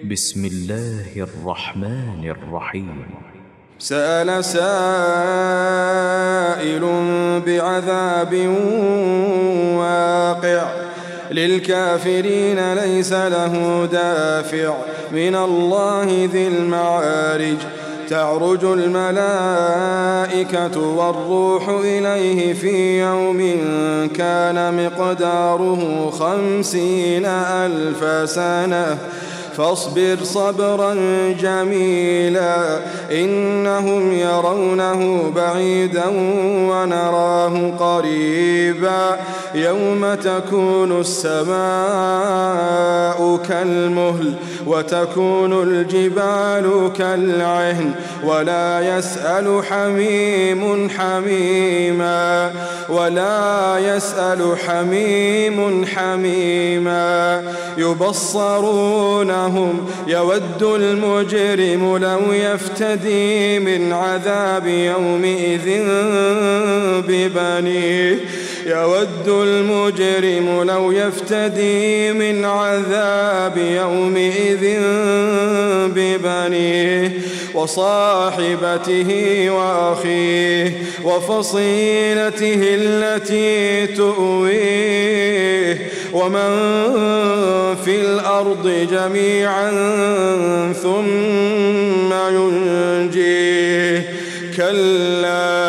بسم الله الرحمن الرحيم. سأل سائل بعذاب واقع للكافرين ليس له دافع من الله ذي المعارج تعرج الملائكة والروح إليه في يوم كان مقداره 50,000 سنة فاصبر صبرا جميلا إنهم يرونه بعيدا ونراه قريبا يوم تكون السماء كالمهل وتكون الجبال كالعهن ولا يسأل حميم حميما يبصرونهم يود المجرم لو يفتدي من عذاب يومئذ ببنيه يود المجرم لو يفتدي من عذاب يومئذ ببنيه وصاحبته وأخيه وفصيلته التي تؤويه ومن في الأرض جميعا ثم ينجيه كلا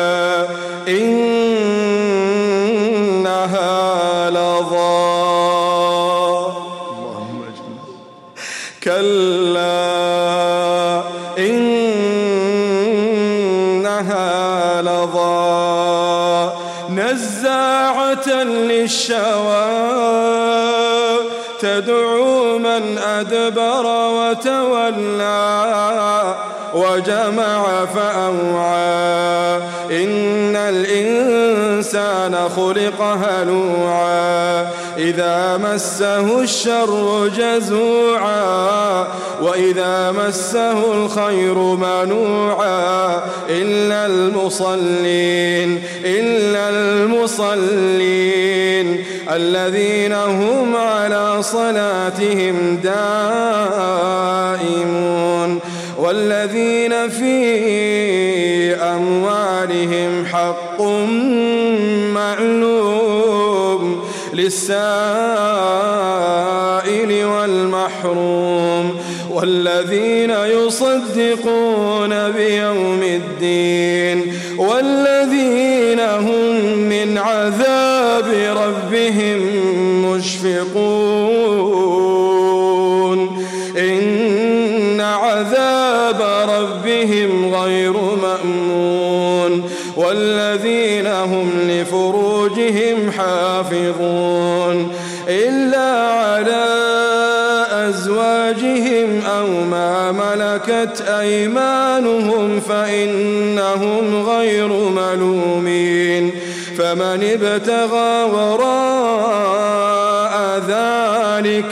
إنها لظى كلا إنها لظى نزاعة للشوى تدعو من أدبر وتولى وجمع فأوعى إن الإنسان خلق هلوعا إذا مسه الشر جزوعا وإذا مسه الخير منوعا إلا المصلين الذين هم على صلاتهم دائمون والذين في أموالهم حق معلوم للسائل والمحروم والذين يصدقون بيوم الدين والذين هم من عذاب ربهم مشفقون إن عذاب ربهم غير مأمون والذين هم لفروجهم حافظون إلا على أزواجهم أو ما ملكت أيمانهم فإنهم غير ملومين فمن ابتغى وراء ذلك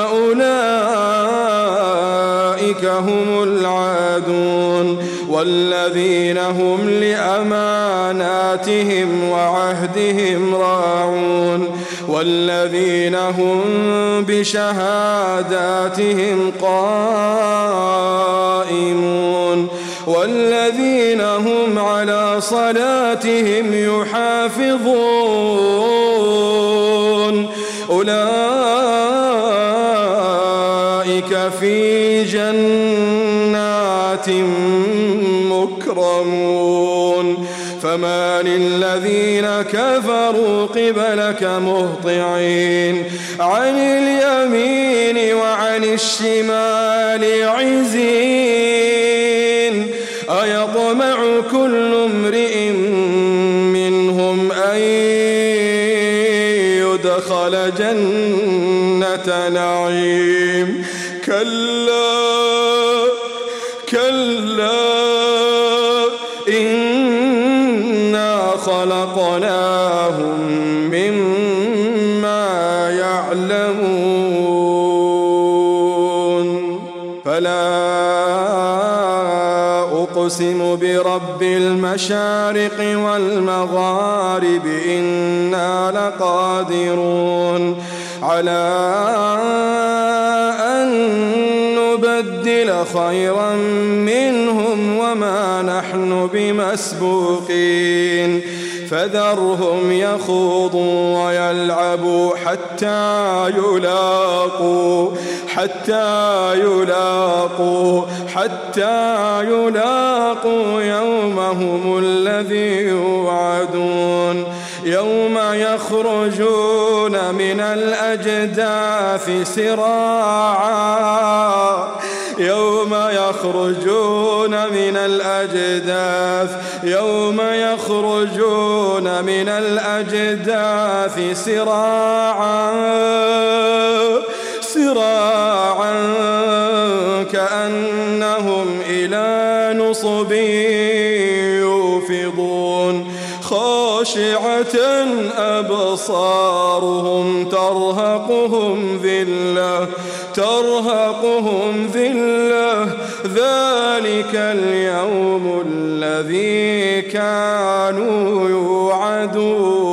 فأولئك هم العادون والذين هم لأماناتهم وعهدهم راعون والذين هم بشهاداتهم قائمون والذين هم على صلاتهم يحافظون أولئك في جنات مكرمون فما للذين كفروا قبلك مهطعين عن اليمين وعن الشمال عزين أيطمع كل امرئ منهم أن يدخل جنة نعيم كلا إنا خلقناهم مما يعلمون فلا أقسم برب المشارق والمغارب إنا لقادرون على أن نبدل خيرا منهم وما نحن بمسبوقين فذرهم يخوضوا ويلعبوا حتى يلاقوا يومهم الذي يوعدون يوم يخرجون من الأجداث سراعا كأنهم إلى نصب يوفضون خاشعة أبصارهم ترهقهم ذلة ذلك اليوم الذي كانوا يوعدون.